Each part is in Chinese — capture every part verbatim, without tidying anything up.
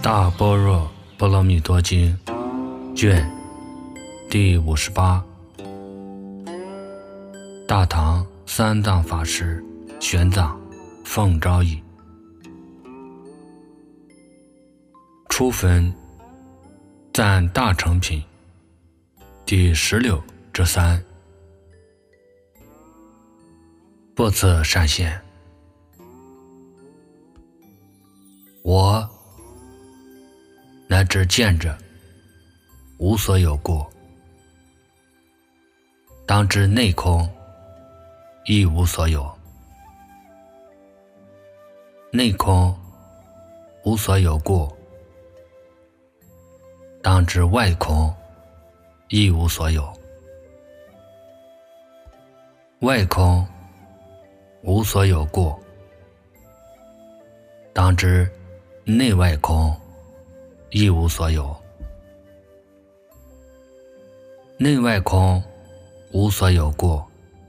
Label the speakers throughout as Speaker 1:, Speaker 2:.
Speaker 1: 大般若波罗蜜多经卷第五十八，大唐三藏法师玄奘奉诏译。初分赞大乘品第十六之三。不测善现，我乃至见者无所有过，当知内空亦无所有，内空无所有过，当知外空亦无所有，外空无所有过，当知内外空亦无所有，内外空无所有过，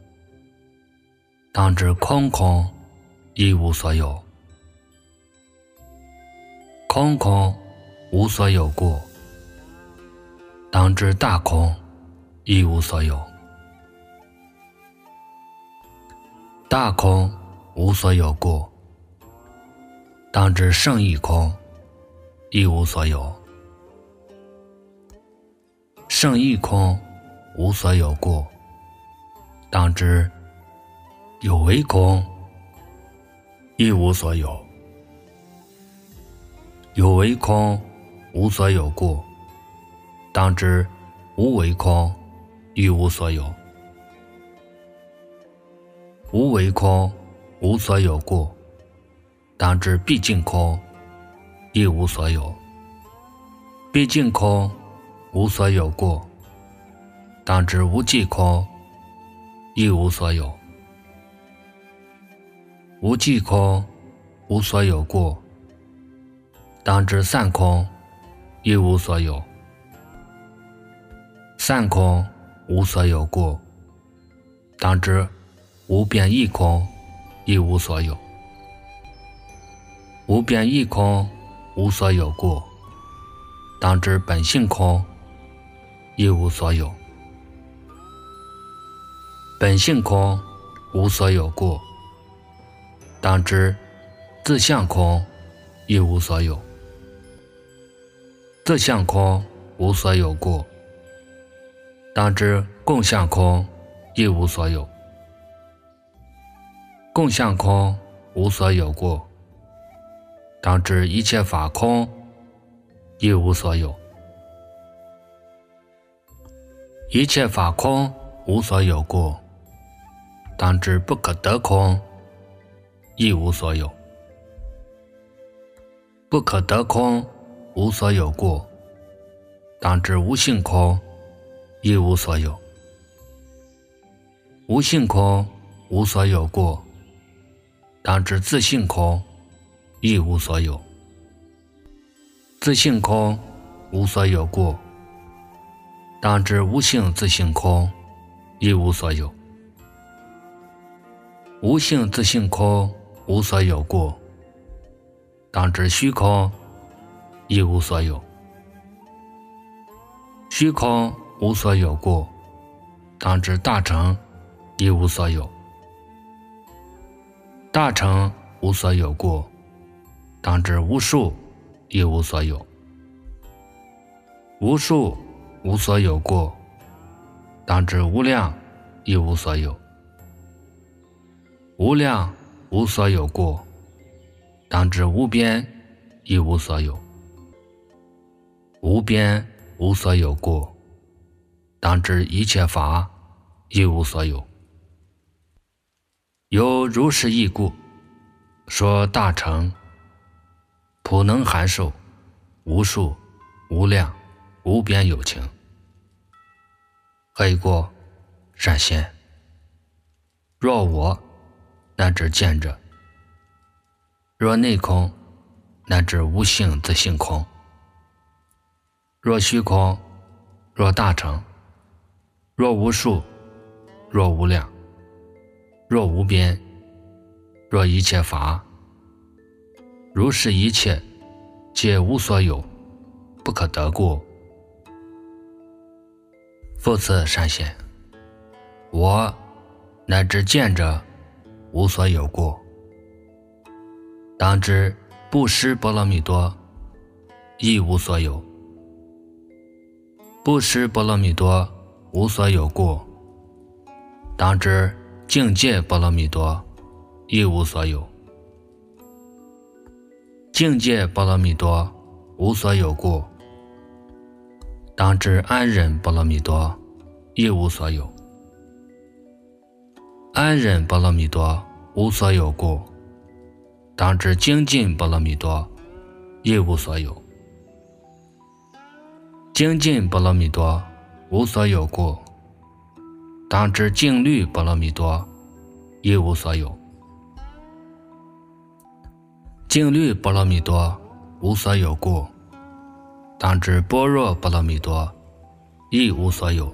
Speaker 1: 当知空空亦无所有，空空无所有过，当知大空亦无所有，大空无所有过，当知圣义空亦无所有，圣义空无所有过，当知有为空亦无所有，有为空无所有过，当知无为空亦无所有，无为空无所有过，当知毕竟空亦无所有，毕竟空无所有过，当知无际空亦无所有，无际空无所有过，当知散空亦无所有，散空无所有过，当知无边异空亦无所有，无边异空无所有过，当知本性空亦无所有，本性空无所有过，当知自相空亦无所有，自相空无所有过，当知共相空亦无所有，共相空无所有过，当知一切法空亦无所有，一切法空无所有过，当知不可得空亦无所有，不可得空无所有过，当知无性空亦无所有，无性空无所有过，当知自性空亦无所有，自性空无所有过，当知无性自性空亦无所有，无性自性空无所有过，当知虚空亦无所有，虚空无所有过，当知大乘亦无所有，大乘无所有过，当知无数亦无所有，无数无所有过，当知无量亦无所有，无量无所有过，当知无边亦无所有，无边无所有过，当知一切法亦无所有。有如是义故，说大乘普能含受无数无量无边有情。何以故？善现，若我乃至见者，若内空乃至无性自性空，若虚空，若大乘，若无数，若无量，若无边，若一切法，如是一切皆无所有，不可得过。复次善现，我乃至见者无所有过。当知不识波罗蜜多，亦无所有。不识波罗蜜多无所有过，当知境界波罗蜜多，亦无所有。境界波罗蜜多无所有过，当知安忍波罗蜜多，亦无所有。安忍波罗蜜多无所有过，当知精进波罗蜜多，亦无所有。精进波罗蜜多无所有过，当知静虑波罗蜜多，亦无所有。静虑波罗蜜多无所有过，当知般若波罗蜜多，亦无所有。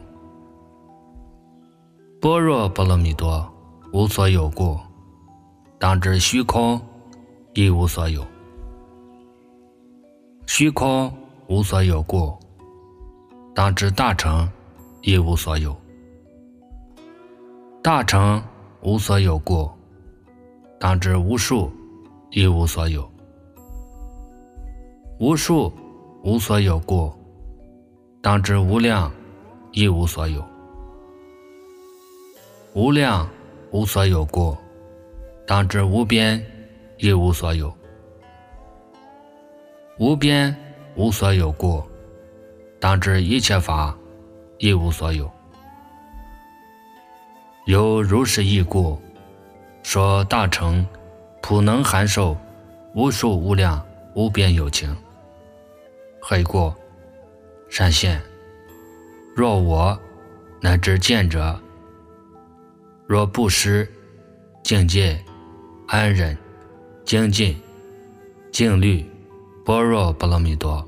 Speaker 1: 般若波罗蜜多无所有过，当知虚空，亦无所有。虚空无所有过，当知大乘，亦无所有。大乘无所有过，当知无数，亦无所有。无数无所有过，当知无量，亦无所有。无量无所有过，当知无边，亦无所有。无边无所有过，当知一切法，亦无所有。有如是义故，说大乘普能含受无数无量无边有情。何以故？善现，若我乃至见者，若布施、境界、安忍、精进、静虑、般若波罗蜜多，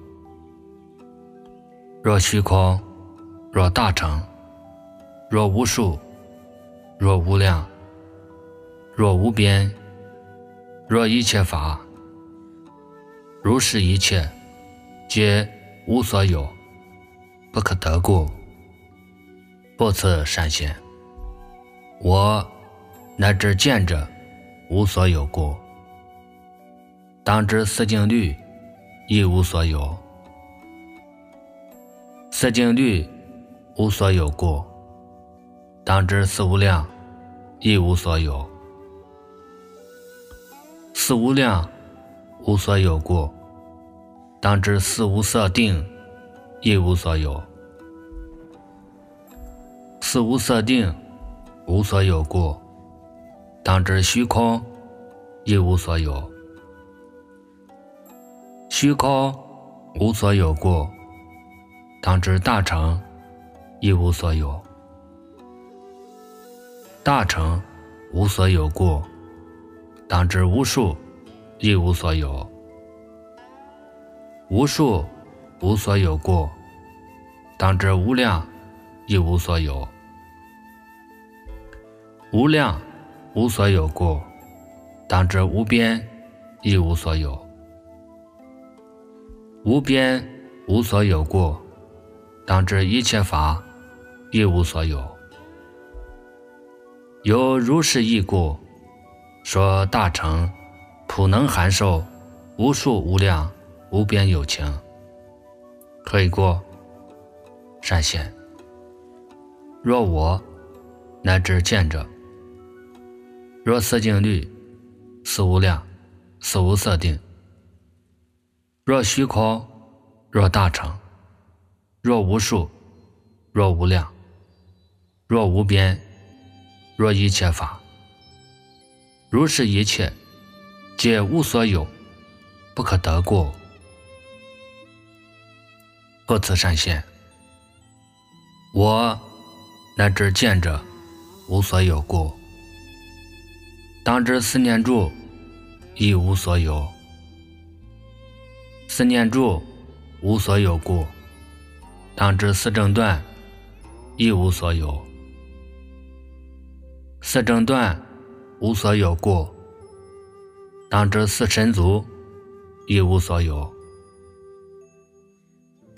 Speaker 1: 若虚空，若大乘，若无数，若无量，若无边，若一切法，如是一切，皆无所有，不可得过。不此善现，我乃至见者无所有过，当知四境律亦无所有。四境律无所有过，当知四无量亦无所有。四无量无所有过，当知四无色定亦无所有。四无色定无所有过，当知虚空亦无所有。虚空无所有过，当知大乘亦无所有。大乘无所有过，当知无数亦无所有。无数无所有过，当知无量亦无所有。无量无所有过，当知无边亦无所有。无边无所有过，当知一切法亦无所有。有如是义故，说大乘普能含受无数无量无边有情。何以故？善现，若我乃至见者，若四境律、四无量、四无色定，若虚空，若大乘，若无数，若无量，若无边，若一切法，如是一切，皆无所有，不可得过。不此善现，我乃至见者无所有过，当知四念住亦无所有。四念住无所有过，当知四正断亦无所有。四正断无所有过，当知四神足亦无所有。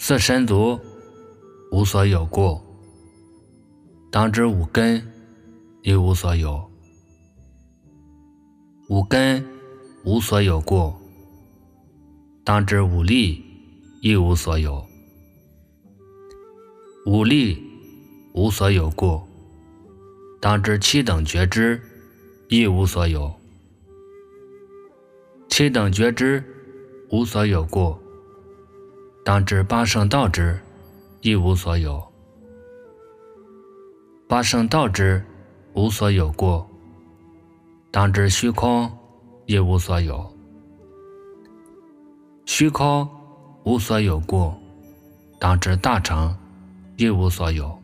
Speaker 1: 四神足，无所有故，当知五根亦无所有。五根无所有故，当知五力亦无所有。五力无所有故，当知七等觉知亦无所有。七等觉知无所有故，当知八圣道知亦无所有。八圣道知无所有故，当知虚空亦无所有。虚空无所有故，当知大乘亦无所有。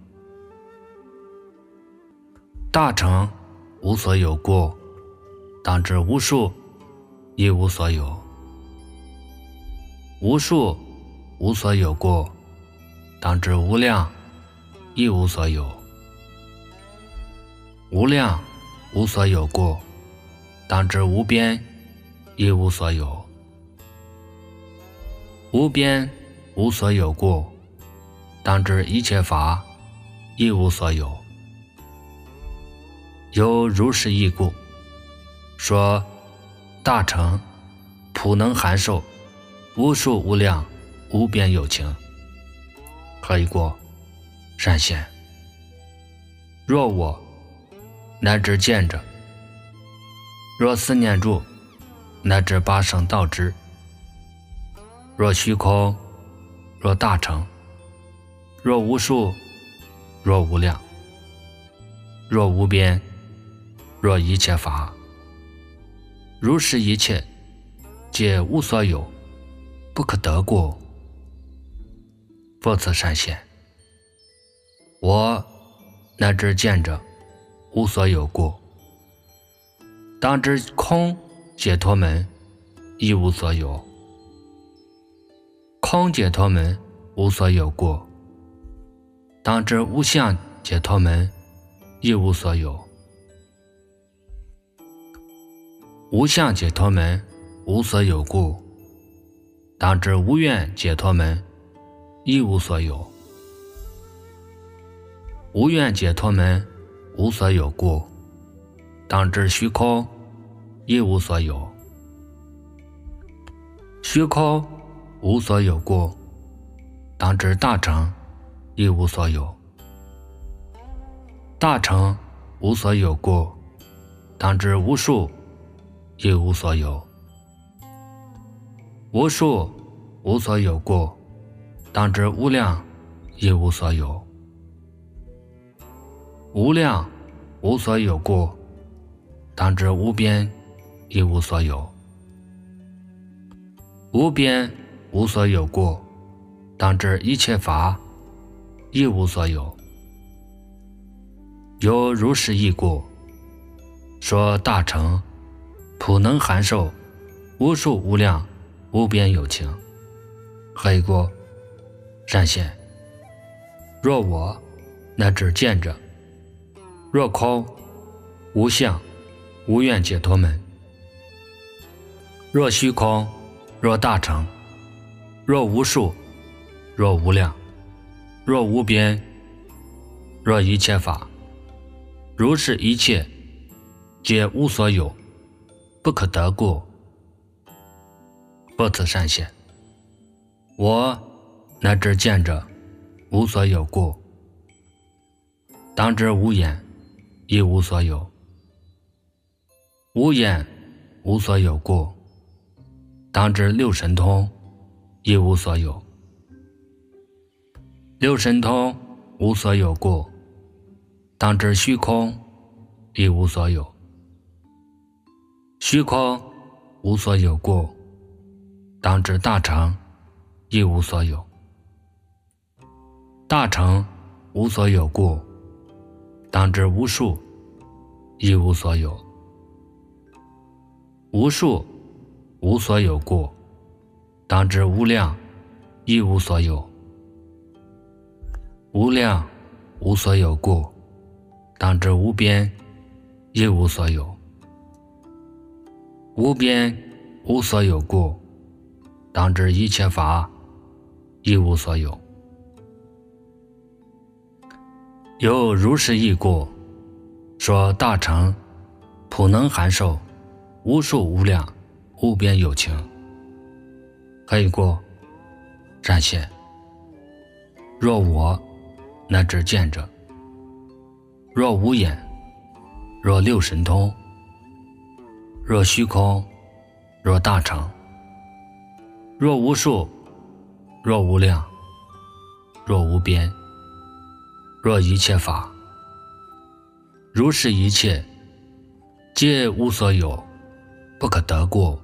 Speaker 1: 大乘无所有故，当知无数亦无所有。无数无所有故，当知无量亦无所有。无量无所有故，当知无边亦无所有。无边无所有故，当知一切法亦无所有。有如是义故，说大乘普能含受无数无量无边有情。何以故？善贤，若我乃至见者，若思念住，乃至八圣道知，若虚空，若大乘，若无数，若无量，若无边，若一切法，如是一切皆无所有，不可得故。复次善贤，我乃至见者无所有故，当知空解脱门亦无所有。空解脱门无所有故，当知无相解脱门亦无所有。无相解脱门无所有故，当知无愿解脱门亦无所有。无愿解脱门无所有故，当知虚空亦无所有。虚空无所有故，当知大乘亦无所有。大乘无所有故，当知无数亦无所有。无数无所有故，当知无量亦无所有。无量无所有故，当知无边亦无所有。无边无所有故，当知一切法亦无所有。有如是义故，说大乘普能含受无数无量无边有情。何以故？善贤，若我乃至见者，若空无相无愿解脱门，若虚空，若大乘，若无数，若无量，若无边，若一切法，如是一切皆无所有，不可得故。复次善贤，我乃至见者无所有故，当知无眼亦无所有。无眼无所有故，当知六神通亦无所有。六神通无所有故，当知虚空亦无所有。虚空无所有故，当知大乘亦无所有。大乘无所有故，当知无数亦无所有。无数无所有故，当知无量亦无所有。无量无所有故，当知无边亦无所有。无边无所有故，当知一切法一无所有。有如是义故，说大乘普能含受无数无量无边有情。何以故？善现。若我乃至见者，若无眼，若六神通，若虚空，若大乘，若无数，若无量，若无边，若一切法，如是一切皆无所有，不可得故。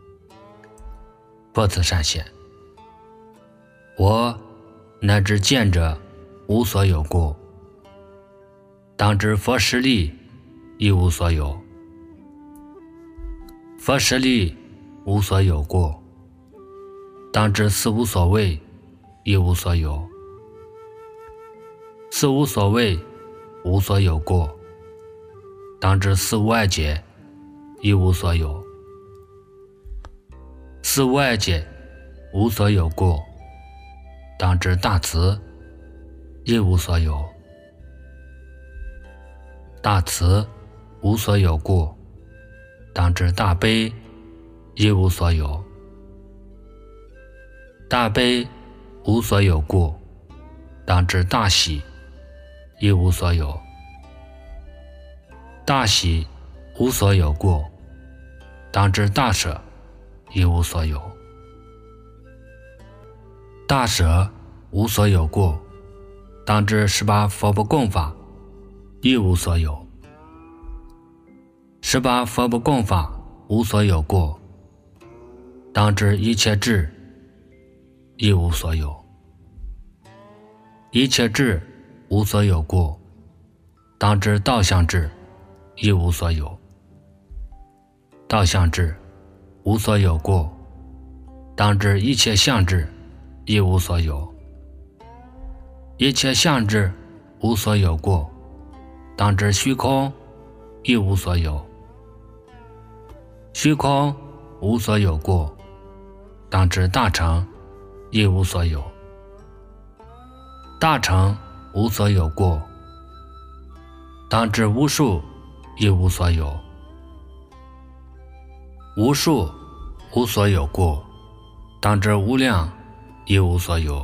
Speaker 1: 不自善现。我乃至见者无所有故，当知佛实力亦无所有。佛实力无所有故，当知四无所谓亦无所有。四无所谓无所有故，当知四无碍解亦无所有。四无碍解无所有故，当知大慈亦无所有。大慈无所有故，当知大悲亦无所有。大悲无所有故，当知大喜亦无所有。大喜无所有故，当知大舍亦无所有。大舍无所有故，当知十八佛不共法亦无所有。十八佛不共法无所有故，当知一切智亦无所有。一切智无所有故，当知道相智亦无所有。道相智无所有故，当知一切相智亦无所有。一切相智无所有故，当知虚空亦无所有。虚空无所有故，当知大乘亦无所有。大乘无所有故，当知无数亦无所有。无数无所有故，当知无量亦无所有。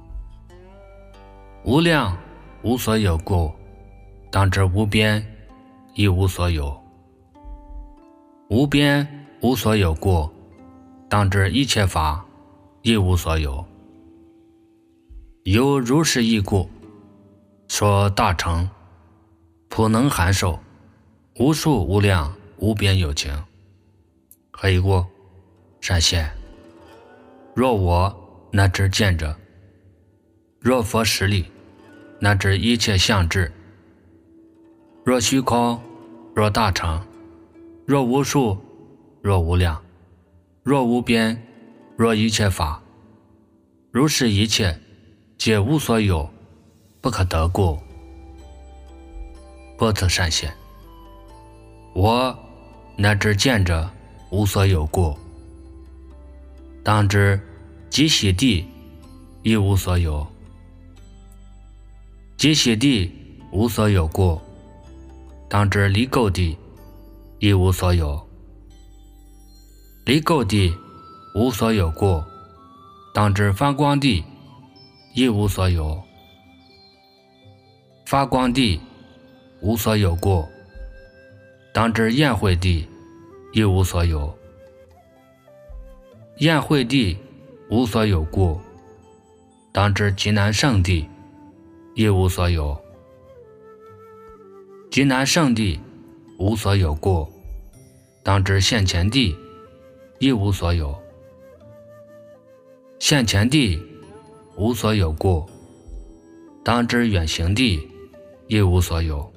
Speaker 1: 无量无所有故，当知无边亦无所有。无边无所有故，当知一切法亦无所有。有如是义故，说大乘普能含受无数无量无边有情。何以故？善现。若我乃至见者，若佛实力，乃至一切相智，若虚空，若大乘，若无数，若无量，若无边，若一切法，如是一切皆无所有，不可得故。不自善现。我乃至见者无所有故，当知极喜地亦无所有。极喜地无所有故，当知离垢地亦无所有。离垢地无所有故，当知发光地亦无所有。发光地无所有故，当知宴会地亦无所有。宴会地无所有故，当知极难胜地亦无所有。极难胜地无所有故，当知现前地亦无所有。现前地无所有故，当知远行地亦无所有。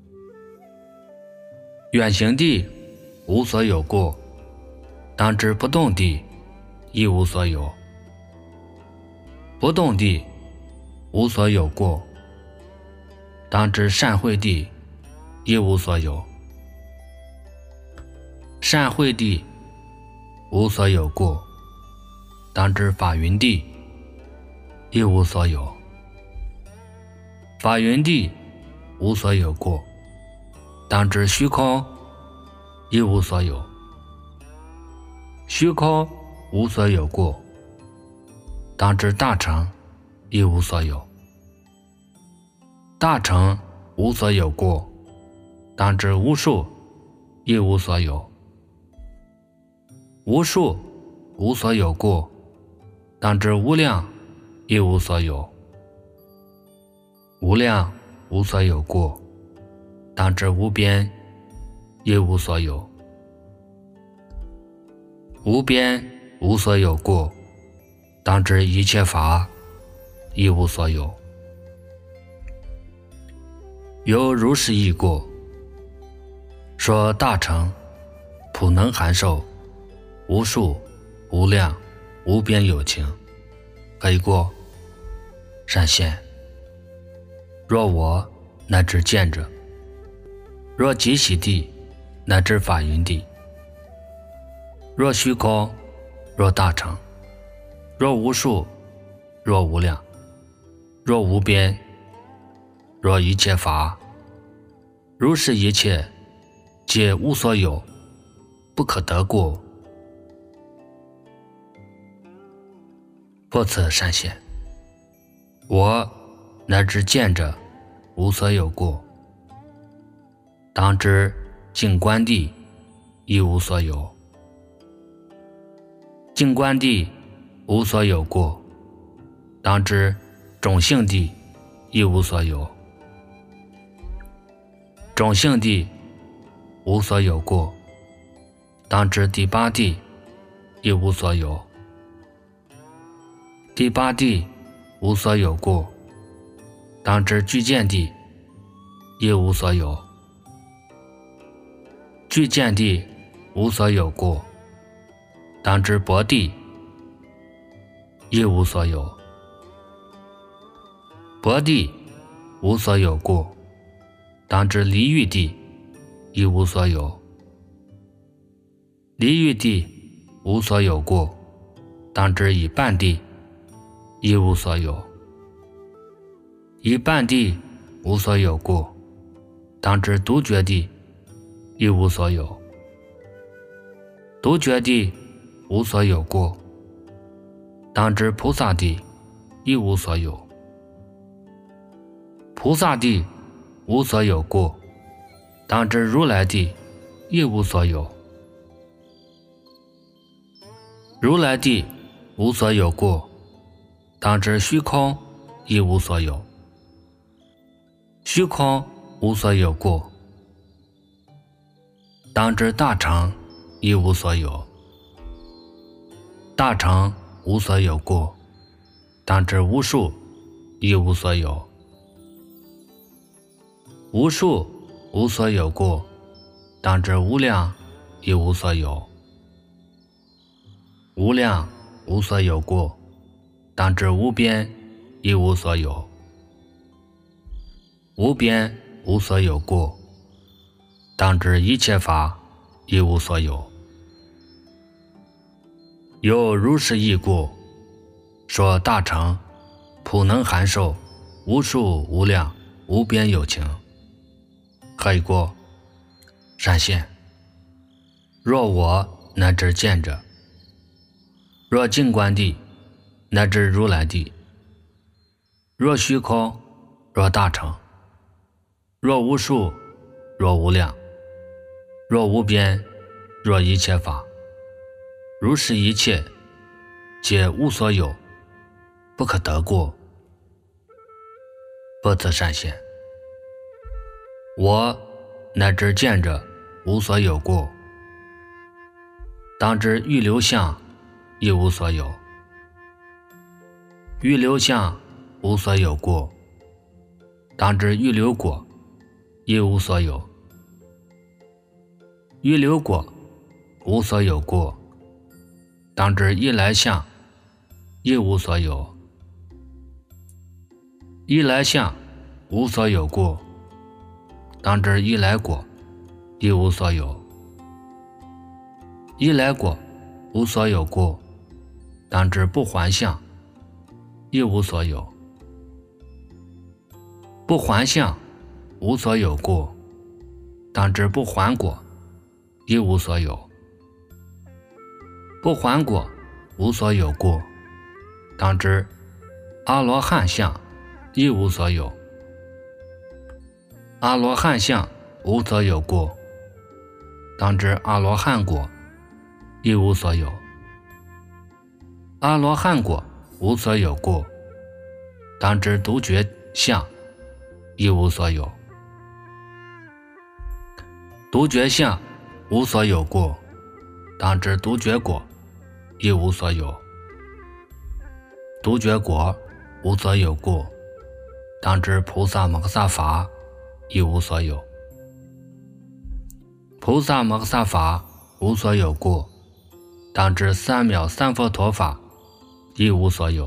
Speaker 1: 远行地无所有故，当知不动地亦无所有。不动地无所有故，当知善慧地亦无所有。善慧地无所有故，当知法云地一无所有。发云地无所有过，当知虚空一无所有。虚空无所有过，当知大乘一无所有。大乘无所有过，当知无数一无所有。无数无所有过，当知无量一无所有。无量无所有过，当知无边一无所有。无边无所有过，当知一切法一无所有。有如是义过，说大乘普能含受无数无量无边有情，何以过？善现。若我乃至见者，若极喜地乃至法云地，若虚空，若大乘，若无数，若无量，若无边，若一切法，如是一切皆无所有，不可得过。复次善现，我乃至见者无所有过，当知净观地亦无所有。净观地无所有过，当知种性地亦无所有。种性地无所有过，当知第八地亦无所有。第八地无所有过，当知具见地亦无所有。具见地无所有过，当知薄地亦无所有。薄地无所有过，当知离欲地亦无所有。离欲地无所有过，当知以半地亦无所有。以半地无所有过，当知独觉地亦无所有。独觉地无所有过，当知菩萨地亦无所有。菩萨地无所有过，当知如来地亦无所有。如来地无所有过，当知虚空亦无所有。虚空无所有过，当知大乘亦无所有。大乘无所有过，当知无数亦无所有。无数无所有过，当知无量亦无所有。无量无所有过，当知无边亦无所有。无边无所有过，当知一切法亦无所有。有如是义故，说大乘普能含受无数无量无边有情，何以过？善现。若我乃至见者，若净观地乃至如来地，若虚空，若大乘，若无数，若无量，若无边，若一切法，如是一切皆无所有，不可得过。不自善现。我乃至见者无所有过，当知欲流相亦无所有。欲流相无所有过，当知欲流果亦无所有。欲流果无所有过，当知一来相亦无所有。一来相无所有过，当知一来果亦无所有。一来果无所有过，当知不还相一无所有。不还相，无所有故，当知不还果，一无所有。不还果，无所有故，当知阿罗汉相，一无所有。阿罗汉相，无所有故，当知阿罗汉果，一无所有。阿罗汉果，无所有故，当知独觉相，一无所有。独觉相，无所有故，当知独觉果，一无所有。独觉果，无所有故，当知菩萨摩诃萨法，一无所有。菩萨摩诃萨法，无所有故，当知三藐三佛陀法，一无所有。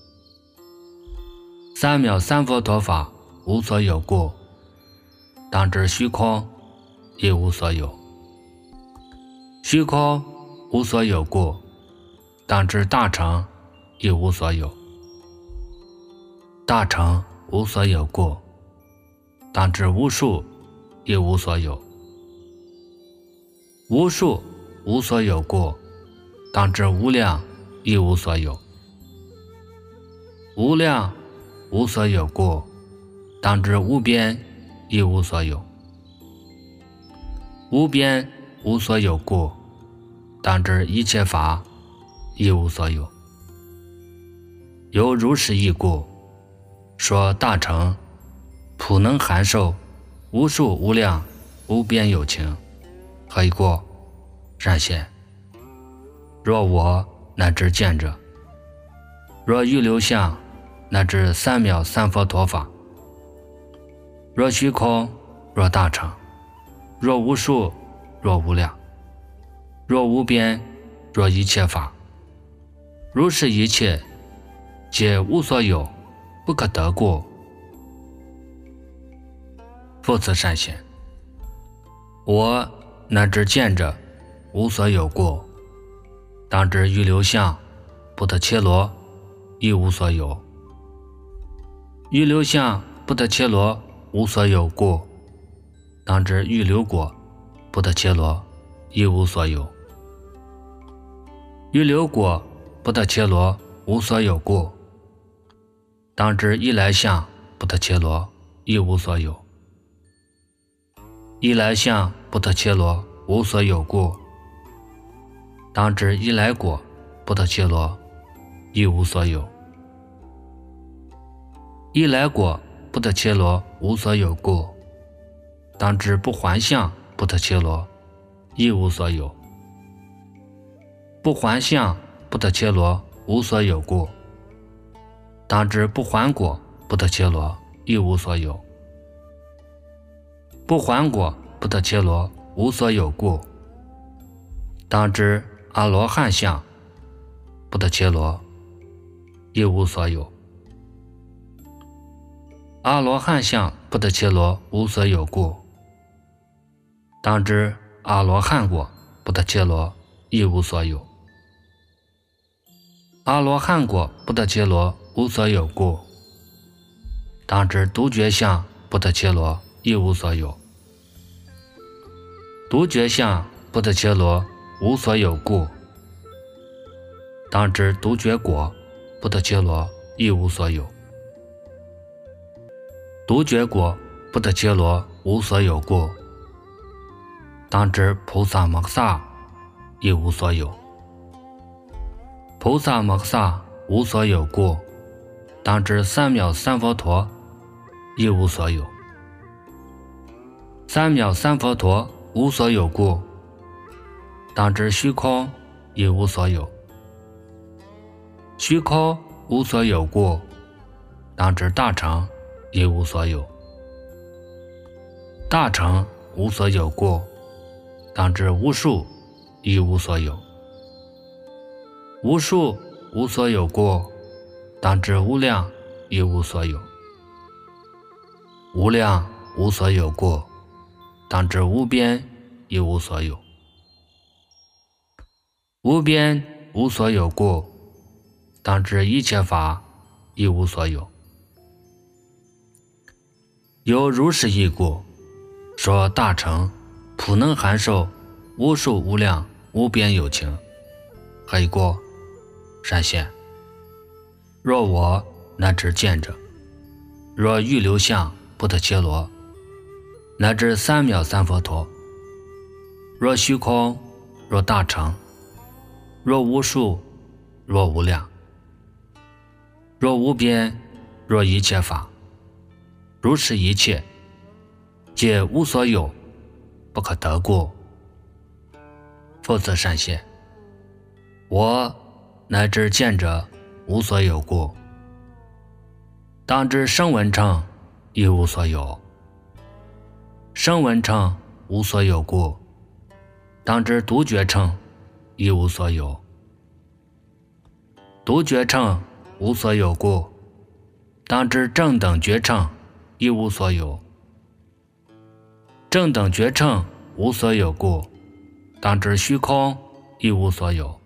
Speaker 1: 三藐三佛陀法，无所有故，当知虚空，一无所有。虚空，无所有故，当知大乘，一无所有。大乘，无所有故，当知无数，一无所有。无数，无所有故，当知无量，一无所有。无量，无所有故，当知无边，一无所有。无边，无所有故，当知一切法，一无所有。由如是义故，说大乘普能含受无数无量无边有情。何以故？善现，若我乃至见者，若欲流相，乃至三藐三佛陀法，若虚空，若大乘，若无数，若无量，若无边，若一切法，如是一切，皆无所有，不可得故。复次善现，我乃至见者，无所有故，当知欲流相，不得切罗，亦无所有。欲流相，不得切罗，无所有故，当知欲流果，不得切罗，亦无所有。欲流果，不得切罗，无所有故，当知一来相，不得切罗，亦无所有。一来相，不得切罗，无所有故，当知一来果，不得切罗，亦无所有。一来果，不得切罗，无所有故，当知不还相，不得切罗，亦无所有。不还相，不得切罗，无所有故，当知不还果，不得切罗，亦无所有。不还果，不得切罗，无所有故，当知阿罗汉相，不得切罗，亦无所有。阿罗汉相，不得切罗，无所有故，当知阿罗汉果，不得切罗，亦无所有。阿罗汉果，不得切罗，无所有故，当知独觉相，不得切罗，亦无所有。独觉相，不得切罗，无所有故，当知独觉果，不得切罗，亦无所有。独觉果，不得切罗，无所有故，当知菩萨摩诃萨，亦无所有。菩萨摩诃萨，无所有故，当知三藐三佛陀，亦无所有。三藐三佛陀，无所有故，当知虚空，亦无所有。虚空，无所有故，当知大乘，亦无所有。大乘，无所有故，当知无数，亦无所有。无数，无所有故，当知无量，亦无所有。无量，无所有故，当知无边，亦无所有。无边，无所有故，当知一切法， 一无所有。有如是义故，说大乘普能含受无数无量无边有情。何以故？善现。若我乃至见者，若欲流相不得伽罗，乃至三藐三佛陀，若虚空，若大乘，若无数，若无量，若无边，若一切法，如是一切，皆无所有，不可得故。复次善现，我乃至见者无所有故，当知声闻乘亦无所有。声闻乘无所有故，当知独觉乘亦无所有。独觉乘无所有故，当知正等觉乘亦无所有。正等觉乘无所有故，当知虚空亦无所有。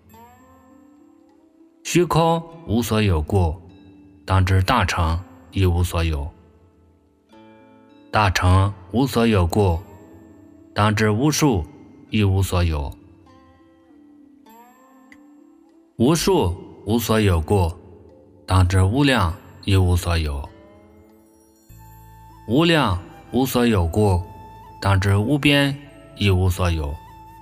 Speaker 1: 虚空无所有故，当知大乘亦无所有。大乘无所有故，当知无数亦无所有。无数无所有故，当知无量亦无所有。无量无所有故，当知无边亦无所有。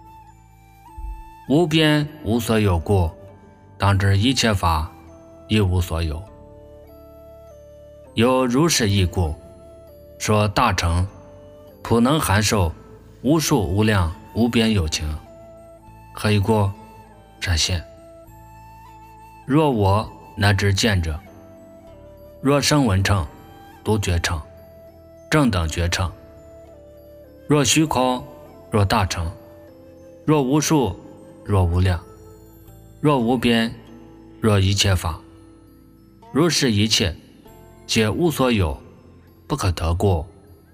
Speaker 1: 无边无所有故，当知一切法亦无所有。有如是义故，说大乘普能含受无数无量无边有情。何以故？善现。若我乃至见者，若声闻乘、独觉乘、正等觉乘，若虚空，若大乘，若无数，若无量，若无边，若一切法，如是一切，皆无所有，不可得故。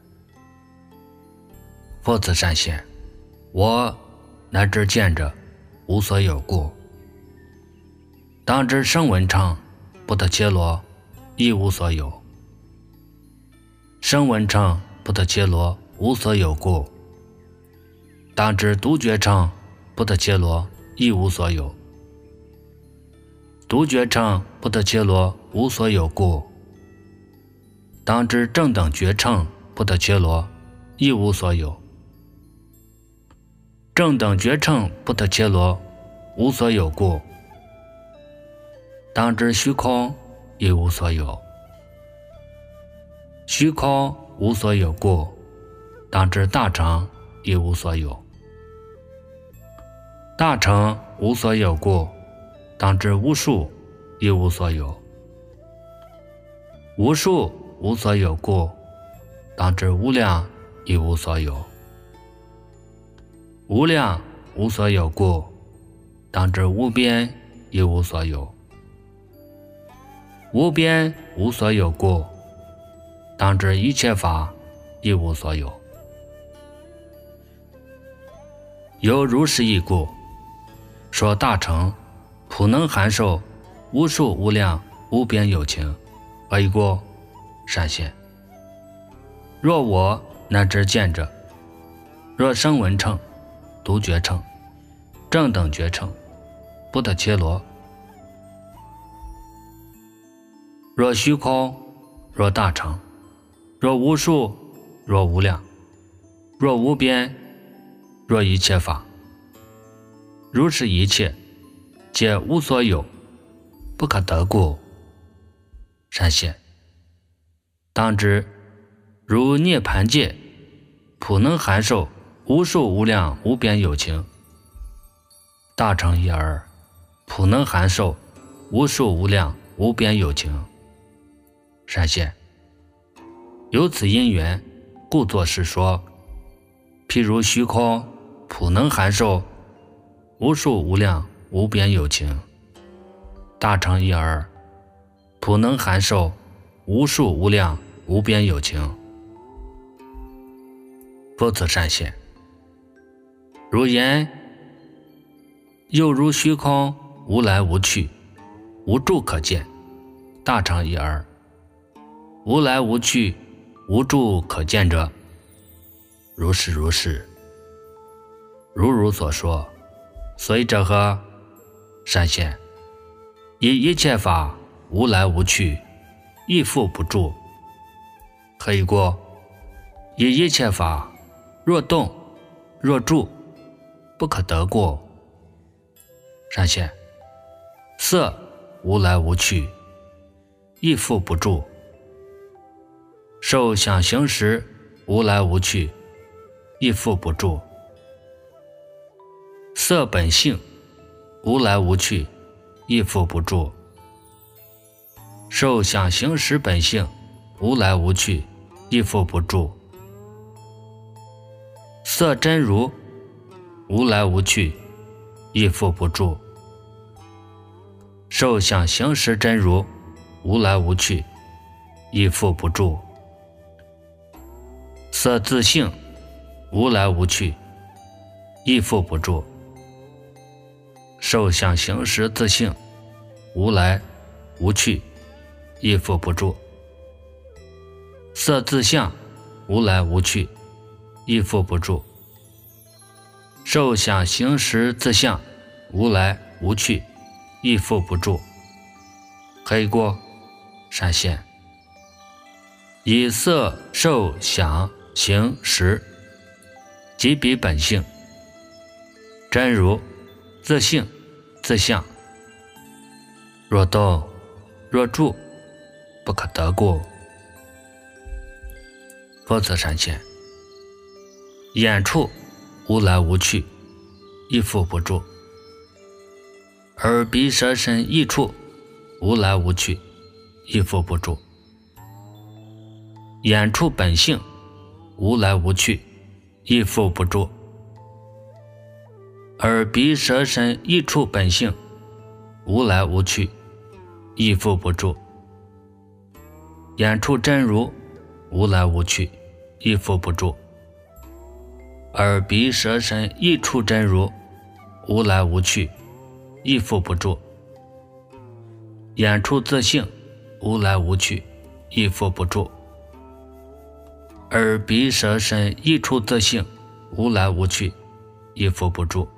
Speaker 1: 复次善现，我乃至见者无所有故，当知声闻乘不得伽罗亦无所有。声闻乘不得伽罗无所有故，当知独觉乘不得伽罗亦无所有。独觉乘不得伽罗无所有故，当知正等觉乘不得伽罗亦无所有。正等觉乘不得伽罗无所有故，当知虚空亦无所有。虚空无所有故，当知大乘亦无所有。大乘无所有故，当知无数亦无所有。无数无所有故，当知无量亦无所有。无量无所有故，当知无边亦无所有。无边无所有故，当知一切法亦无所有。有如是义故，说大乘普能含受无数无量无边有情。何以故？善现。若我乃至见者，若声闻乘、独觉乘、正等觉乘不得伽罗，若虚空，若大乘，若无数，若无量，若无边，若一切法，如是一切，皆无所有，不可得故。善现。当知如涅盘界普能含受无数无量无边有情。大乘一而普能含受无数无量无边有情。善现。由此因缘，故作是说，譬如虚空普能含受无数无量无边有情。大乘一而普能含受无数无量无边有情。复次善现。如言，又如虚空无来无去，无处可见， 大成一耳，无来无去，无处可见者。如是如是，如汝所说。所以者何？善现，以一切法无来无去，亦复不住。何以故？以一切法若动若住，不可得过。善现，色无来无去，亦复不住。受想行识无来无去，亦复不住。色本性无来无去，亦复不住。受想行识本性无来无去，亦复不住。色真如无来无去，亦复不住。受想行识真如无来无去，亦复不住。色自性无来无去，亦复不住。受想行识自性无来无去，亦复不住。色自相无来无去，亦复不住。受想行识自相无来无去，亦复不住。何以故？善现，以色受想行识即彼本性真如自性自相，若动若住，不可得故。佛子善现，眼处无来无去，亦复不住。耳鼻舌身意处无来无去，亦复不住。眼处本性无来无去，亦复不住。耳鼻舌身意处本性无来无去，亦复不住。眼处真如无来无去，亦复不住。耳鼻舌身意处真如无来无去，亦复不住。眼处自性无来无去，亦复不住。耳鼻舌身意处自性无来无去，亦复不住。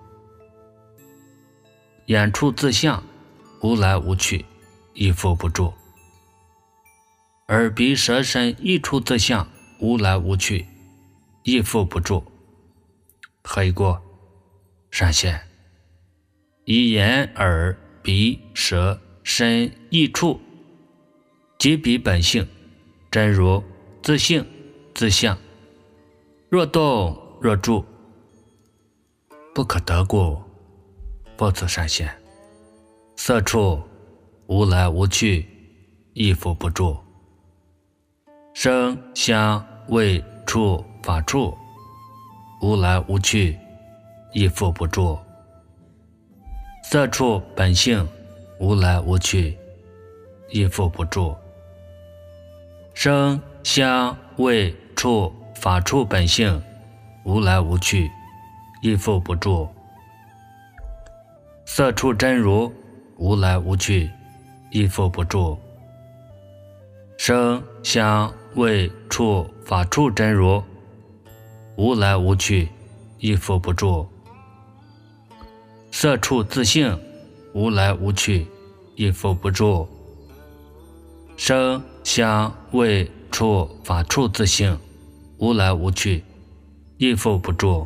Speaker 1: 眼处自相无来无去，亦复不住。耳鼻舌身意处自相无来无去，亦复不住。何以故？善现，以眼耳鼻舌身意处即彼本性真如自性自相，若动若住，不可得故。佛子善现，色处无来无去，亦复不住。声香味触法处无来无去，亦复不住。色处本性无来无去，亦复不住。声香味触法处本性无来无去，亦复不住。色处真如无来无去，亦复不住。声香味触法处真如无来无去，亦复不住。色处自性无来无去，亦复不住。声香味触法处自性无来无去，亦复不住。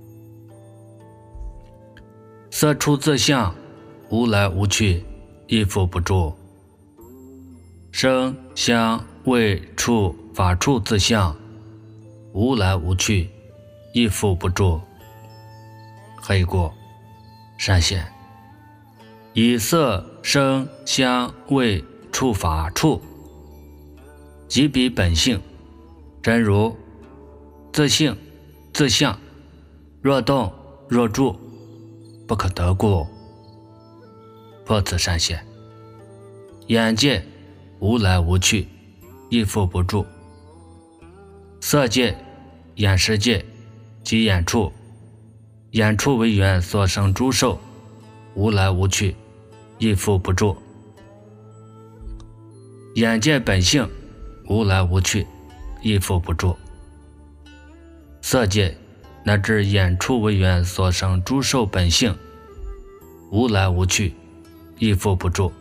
Speaker 1: 色处自相无来无去，亦复不住。声香味触法处自相无来无去，亦复不住。何以故？善现，以色声香味触法处即彼本性真如自性自相，若动若住，不可得故。佛子善现，眼界无来无去，亦复不住。色界眼识界及眼处，眼处为缘所生诸受无来无去，亦复不住。 眼界本性无来无去，亦复不住。色界乃至眼触为缘所生诸受本性无来无去，亦复不住。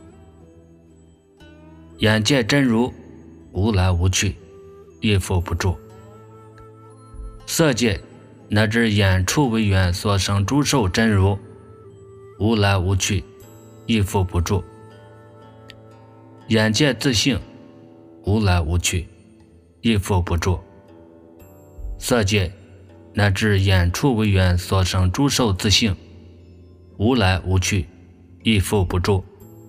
Speaker 1: 眼界真如无来无去，亦复不住。色界乃至眼触为缘所生诸受真如无来无去，亦复不住。眼界自性无来无去，亦复不住。色界乃至眼触为缘所生诸受自性无来无去，亦复不住。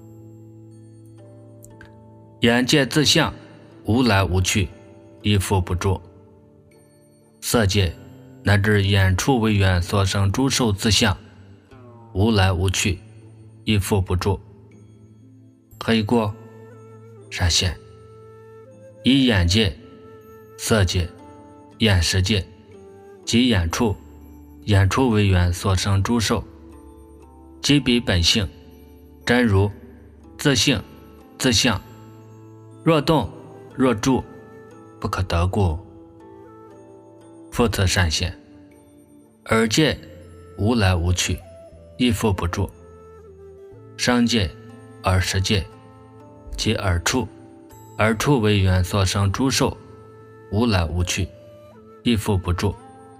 Speaker 1: 眼界自相无来无去，亦复不住。色界乃至眼触为缘所生诸受自相无来无去，亦复不住。何以故？善现以眼界、色界、眼识界及眼触、眼触为缘所生诸受，即彼本性、真如、自性、自相，若动若住，不可得故。复次善现耳界无来无去，亦复不住。声界、耳识界及耳触、耳触为缘所生诸受无来无去，亦复不住。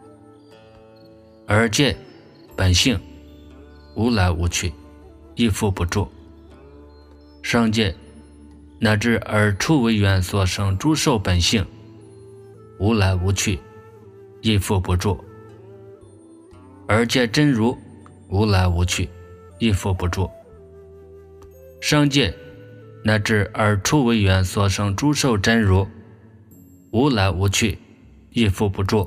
Speaker 1: 耳界本性无来无去，亦复不住。声界乃至耳触为缘所生诸受本性无来无去，亦复不住。耳界真如无来无去，亦复不住。声界乃至耳触为缘所生诸受真如无来无去，亦复不住。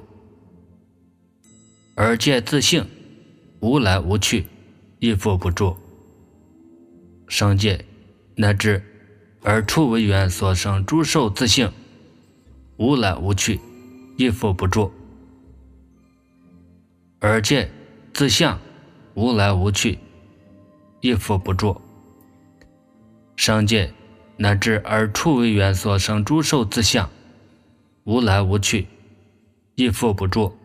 Speaker 1: 耳界自性无来无去，亦复不住。声界乃至耳触为缘所生诸受自性无来无去，亦复不住。耳界自相无来无去，亦复不住。声界乃至耳触为缘所生诸受自相无来无去，亦复不住。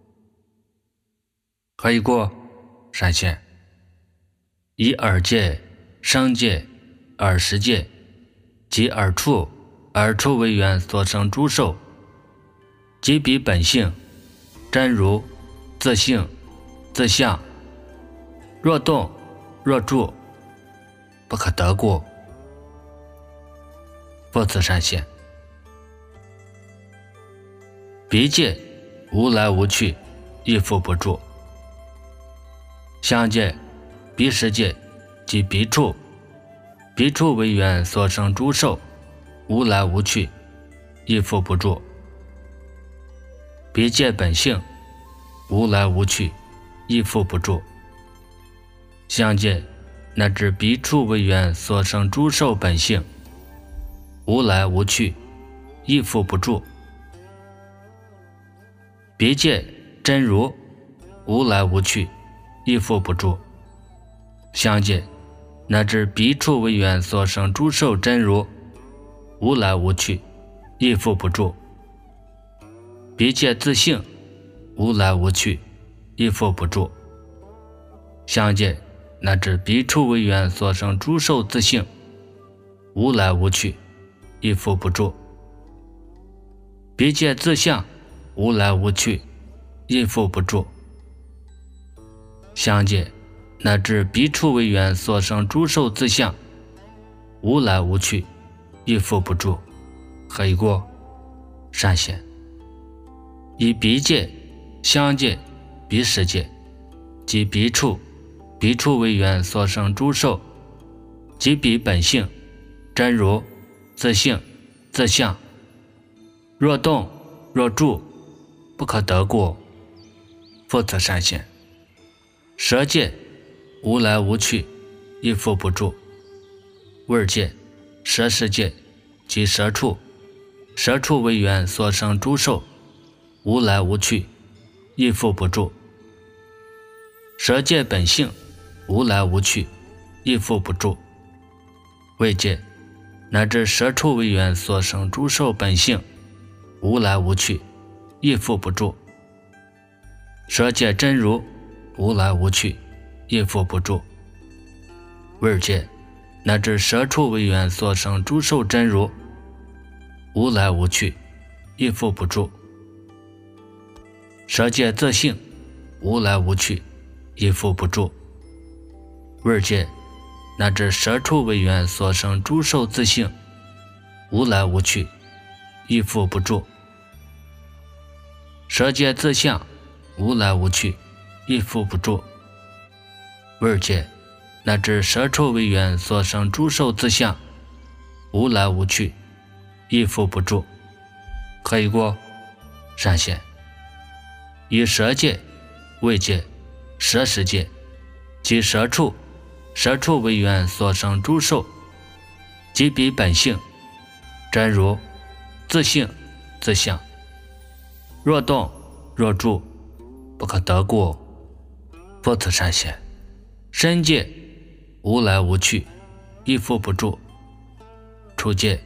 Speaker 1: 何以故？善现以耳界、声界、耳识界及耳触、耳触为缘所生诸受，即彼本性、真如、自性、自相，若动若住，不可得故。复次善现鼻界无来无去，亦复不住。相界、鼻识界及鼻触、鼻触为缘所生诸受无来无去，亦复不住。鼻界本性无来无去，亦复不住。相界乃至鼻触为缘所生诸受本性无来无去，亦复不住。鼻界真如无来无去，亦复不住。相界乃至鼻触为缘所生诸受真如无来无去，亦复不住。鼻界自性无来无去，亦复不住。相界乃至鼻触为缘所生诸受自性无来无去，亦复不住。鼻界自相无来无去，亦复不住。相界乃至鼻触为缘所生诸受自相无来无去，亦复不住。何以故？善现以鼻界、相界、鼻识界及鼻触、鼻触为缘所生诸受，即彼本性、真如、自性、自相，若动若住，不可得故。复次善现舌界无来无去，亦复不住。味界、舌识界及舌触、舌触为缘所生诸受无来无去，亦复不住。舌界本性无来无去，亦复不住。味界乃至舍处为缘所生诸受本性，无来无去，亦复不住。舍界真如，无来无去，亦复不住。味界乃至舍处为缘所生诸受真如，无来无去，亦复不住。舍界自性，无来无去，亦复不住。味界乃至舍处为缘所生诸受自性，无来无去，亦复不住。舍界自相，无来无去，亦复不住。味界乃至舍处为缘所生诸受自相，无来无去，亦复不住。可以过善现。以舍界、味界、舍识界及舍处、舍处为缘所生诸受，即彼本性、真如、自性、自相，若动若住，不可得故，复此善现。身界无来无去，亦复不住。处界、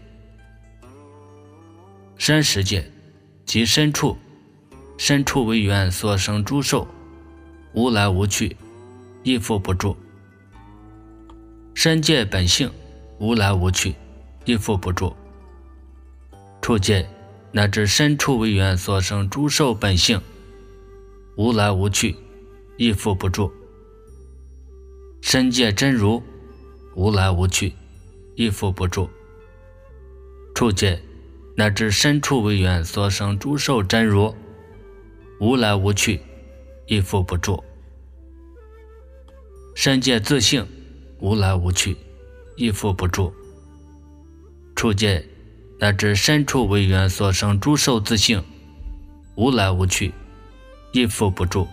Speaker 1: 身识界及身处、身处为缘所生诸受，无来无去，亦复不住。身界本性，无来无去，亦复不住。处界乃至身处为缘所生诸受本性，无来无去，亦复不住。身界真如，无来无去，亦复不住。处界乃至身处为缘所生诸受真如，无来无去，亦复不住。身界自性，无来无去，亦复不住。处界乃至身处为缘所生诸受自性，无来无去，亦复不住。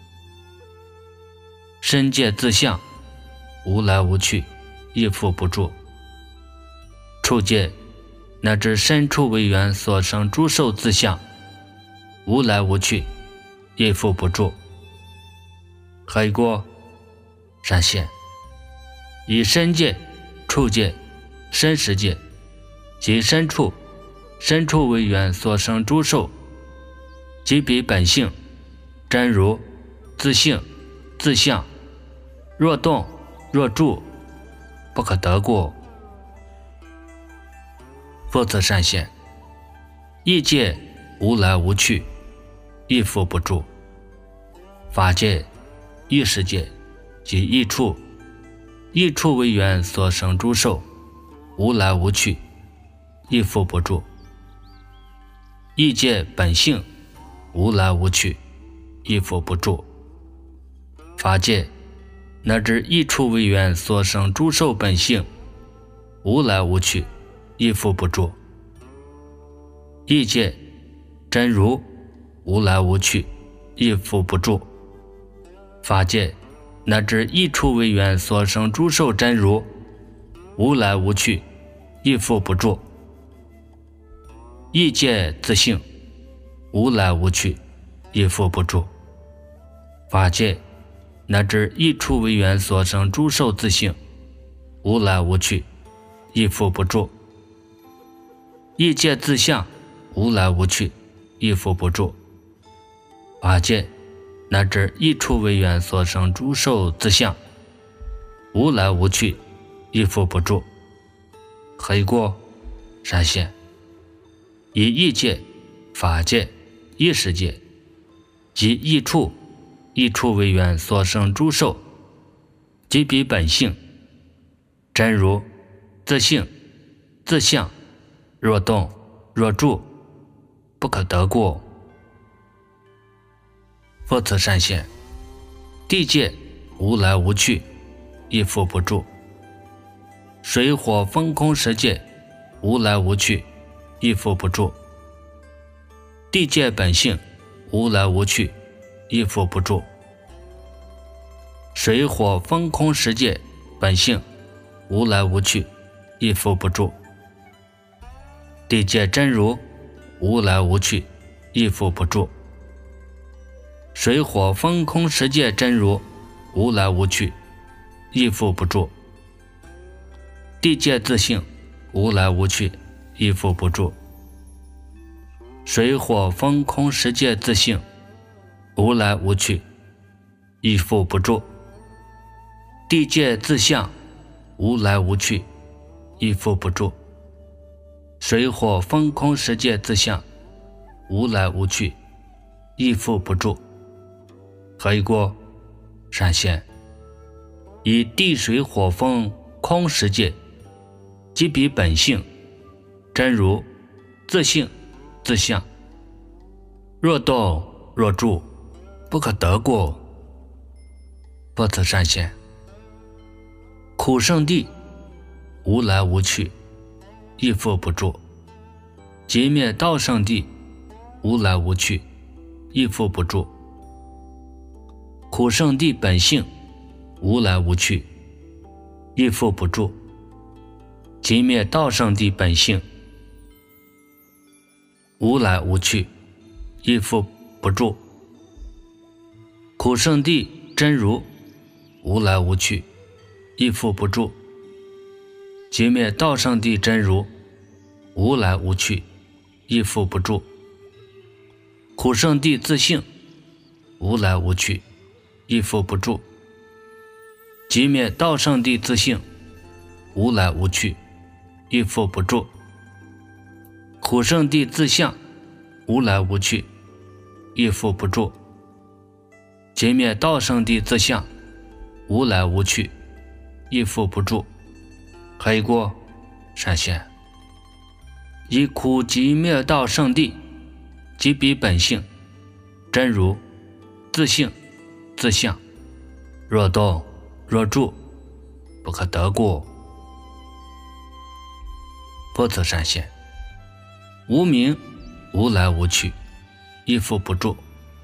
Speaker 1: 身界自相，无来无去，亦复不住。处界乃至身处为缘所生诸受自相，无来无去，亦复不住。可以过善现。以身界、处界、身识界及身处、身处为缘所生诸受，即彼本性、真如、自性、自相，若动若住，不可得故，复此善现。意界无来无去，亦复不住。法界、意识界及意处、意处为缘所生诸受，无来无去，亦复不住。意界本性，无来无去，亦复不住。法界乃至意处为缘所生诸受本性，无来无去，亦复不住。意界真如，无来无去，亦复不住。法界乃至意处为缘所生诸受真如，无来无去，亦复不住。意界自性，无来无去，亦复不住。法界乃至意处为缘所生诸受自性，无来无去，亦复不住。意界自相，无来无去，亦复不住。法界乃至意处为缘所生诸受自相，无来无去，亦复不住。可以过善现。以意界、法界、意识界及意处、意处为缘所生诸受，即彼本性、真如、自性、自相，若动若住，不可得故，复此善现。地界无来无去，亦复不住。水火风空识界无来无去，亦复不住。地界本性无来无去，亦复不住。水火风空识界本性无来无去，亦复不住。地界真如无来无去，亦复不住。水火风空识界真如无来无去，亦复不住。地界自性无来无去，亦复不住。水火风空十界自性，无来无去，亦复不住。地界自相，无来无去，亦复不住。水火风空十界自相，无来无去，亦复不住。何以故？善现以地水火风空十界，即彼本性，真如自性自相，若动若住，不可得过。不此善现，苦圣地，无来无去，亦复不住。即灭道圣地，无来无去，亦复不住。苦圣地本性，无来无去，亦复不住。即灭道圣地本性，无来无去，亦复不住。苦圣地真如，无来无去，亦复不住。即灭道圣地真如，无来无去，亦复不住。苦圣地自性，无来无去，亦复不住。即灭道圣地自性，无来无去，亦复不住。苦圣地自相，无来无去，亦复不住。即灭道圣地自相，无来无去，亦复不住。何以故？善现以苦集灭道圣地，即彼本性，真如自性自相，若动若住，不可得过。不此善现，无明无来无去，亦复不住。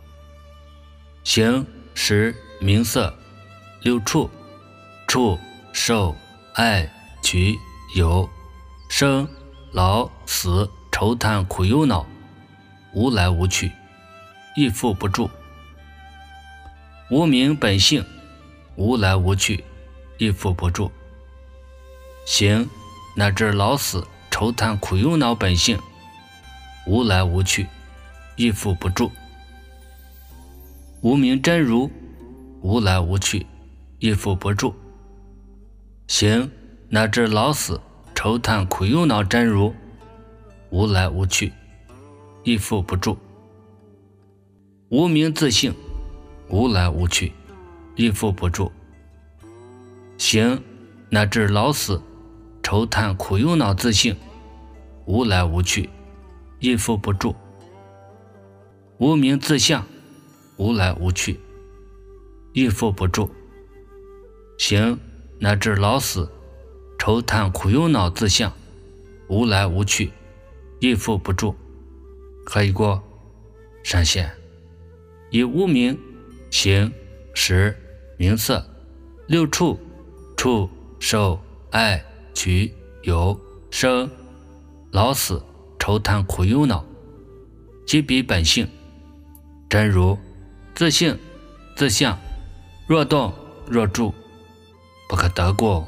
Speaker 1: 形识名色六处，触受爱取有生老死愁叹苦忧恼，无来无去，亦复不住。无明本性，无来无去，亦复不住。行乃至老死愁叹苦忧恼本性，无来无去，亦复不住。无明真如，无来无去，亦复不住。行乃至老死愁叹苦忧恼真如，无来无去，亦复不住。无明自性，无来无去，亦复不住。行乃至老死愁叹苦忧恼自性，无来无去，亦复不住。无明自相，无来无去，亦复不住。行乃至老死愁叹苦忧恼自相，无来无去，亦复不住。何以故？善现以无明形识名色六处触受爱取有生老死愁叹苦忧恼，即彼本性，真如自性自相，若动若住，不可得过。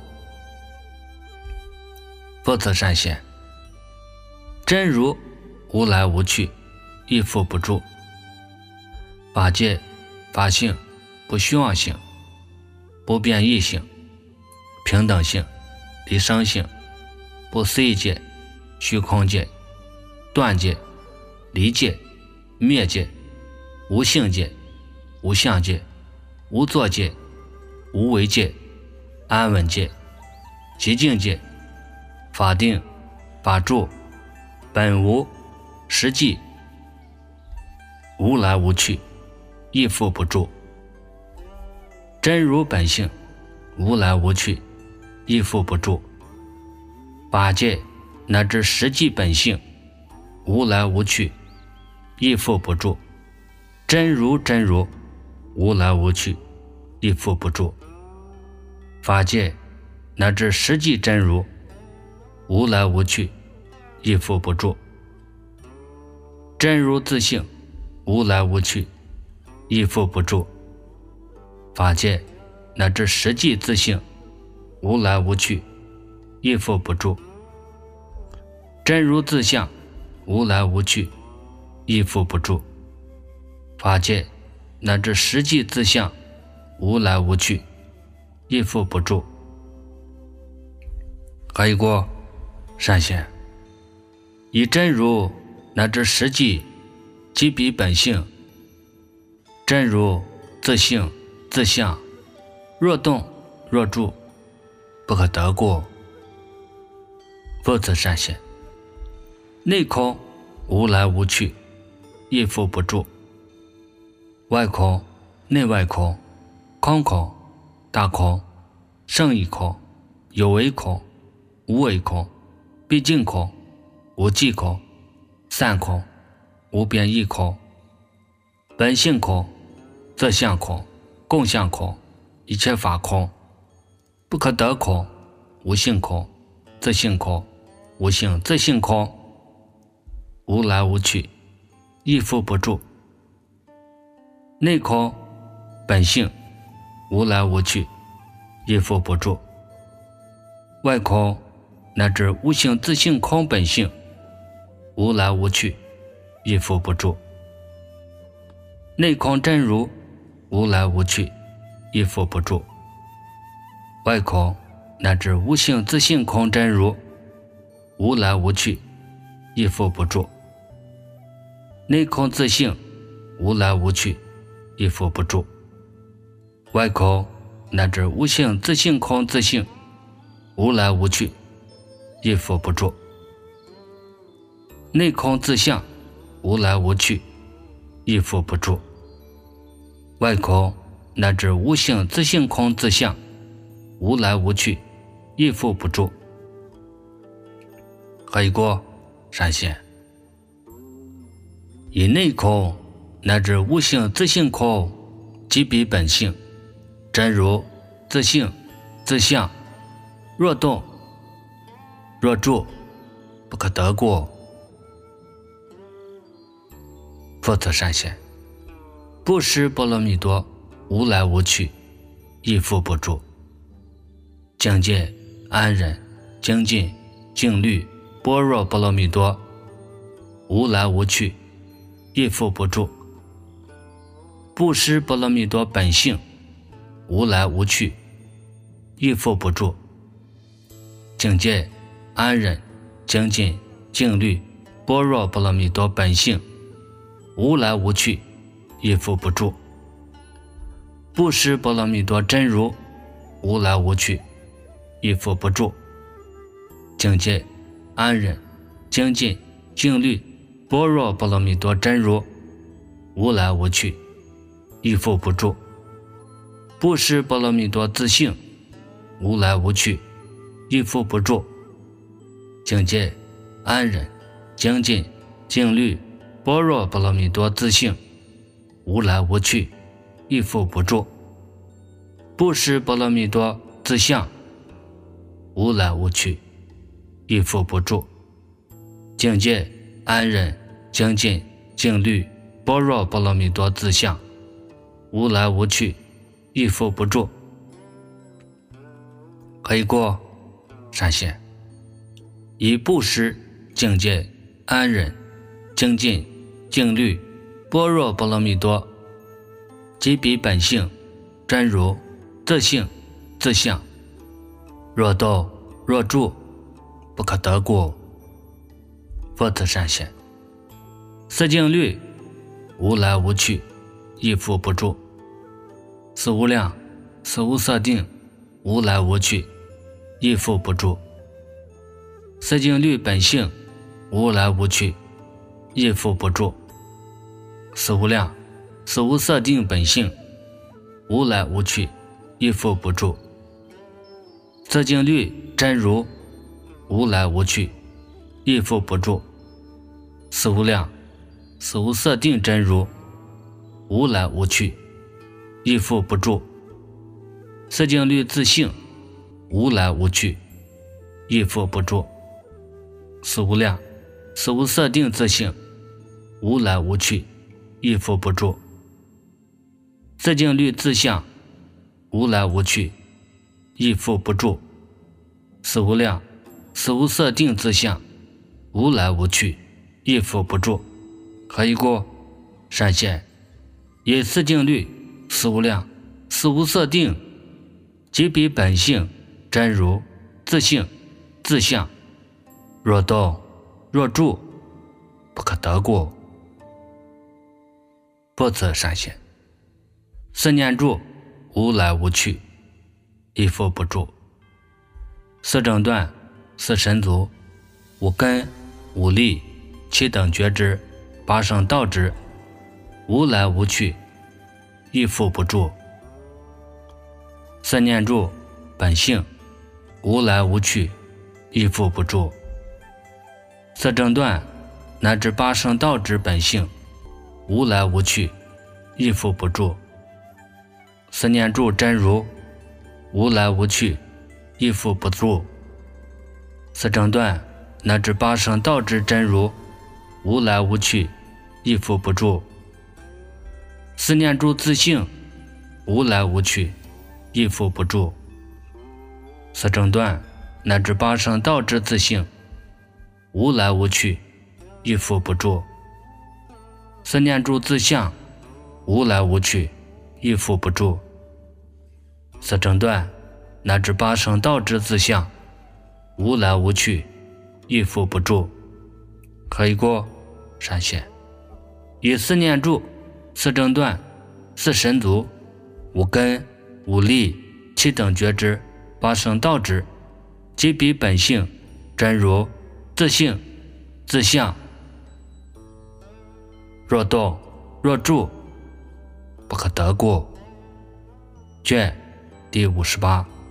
Speaker 1: 不此善现，真如无来无去，亦复不住。法界法性不虚妄性，不变异性，平等性，离生性，不思议界，虚空界，断界，离界，灭界，无性界，无相界，无作界，无为界，安稳界，极静界，法定法住，本无实际，无来无去，亦复不住。真如本性，无来无去，亦复不住。法界乃至实际本性，无来无去，亦复不住。真如真如，无来无去，亦复不住。法界乃至实际真如，无来无去，亦复不住。真如自性，无来无去，亦复不住。法界乃至实际自性，无来无去，亦复不住。 真如自相，无来无去，亦复不住。法界乃至实际自相，无来无去，亦复不住。何以故？善贤，以真如乃至实际即彼本性，真如自性自相，若动若住，不可得过。复次善贤，内空无来无去，亦复不住。外空内外空，空空大空，胜义空，有为空，无为空，毕竟空，无际空，散空，无边异空，本性空，自相空，共相空，一切法空，不可得空，无性空，自性空，无性自性空，无来无去，亦复不住。内空本性无来无去，亦复不住。外空乃至无性自性空本性无来无去，亦复不住。内空真如无来无去，亦复不住。外空乃至无性自性空真如无来无去，亦复不住。内空自性无来无去，亦复不住。外空乃至无性自性空自性无来无去，亦复不住。内空自相无来无去，亦复不住。外空乃至无性自性空自相无来无去，亦复不住。何以故？善贤，以内空乃至无性自性空即彼本性，真如自性自相，若动若住，不可得过。复次善贤，不识波罗蜜多无来无去，亦复不住。境界安忍精进静虑般若波罗蜜多无来无去，亦复不住。不识波罗蜜多本性无来无去，亦复不住。境界安忍精进静虑般若波罗蜜多本性无来无去，亦复不住。不识波罗蜜多真如无来无去，亦复不住。境界安忍精进静虑般若波罗蜜多真如无来无去，亦复不住。不识波罗蜜多自性无来无去，亦复不住。境界安忍精进静虑般若波罗蜜多自性无来无去，亦复不住。不识波罗蜜多自相无来无去，亦复不住。境界安忍精进静虑般若波罗蜜多自相无来无去，亦复不住。何以故？善贤，以不识境界安忍精进静虑般若波罗蜜多即彼本性真如自性自相，若动若住，不可得过。复次善贤，四境律无来无去，亦复不住。四无量四无色定无来无去，亦复不住。四境律本性无来无去，亦复不住。四无量四无色定本性无来无去，亦复不住。四境律真如无来无去，亦复不住。四无量四无色定真如无来无去，亦复不住。四境律自性无来无去，亦复不住。四无量四无色定自性无来无去，亦复不住。四境律自相无来无去，亦复不住。四无量四无色定自相无来无去，亦复不住，可以过。善现以四静虑，四无量，四无色定，即彼本性真如自性自相，若动若住，不可得过。不此善现，四念住，无来无去，亦复不住。四正断，四神足，五根五力，七等觉知，八圣道知，无来无去，亦复不住。四念住，本性无来无去，亦复不住。四正断乃至八圣道之本性无来无去，亦复不住。四念住真如无来无去，亦复不住。四正断乃至八圣道之真如无来无去，亦复不住。四念住自性无来无去，亦复不住。四正断乃至八圣道之自性无来无去，亦复不住。四念住自相无来无去，亦复不住。四正断乃至八圣道之自相无来无去，亦复不住，可以过。善现以四念住，四正断，四神足，五根五力，七等觉知，八圣道知，即彼本性真如自性自相，若动若住，不可得过。卷第五十八。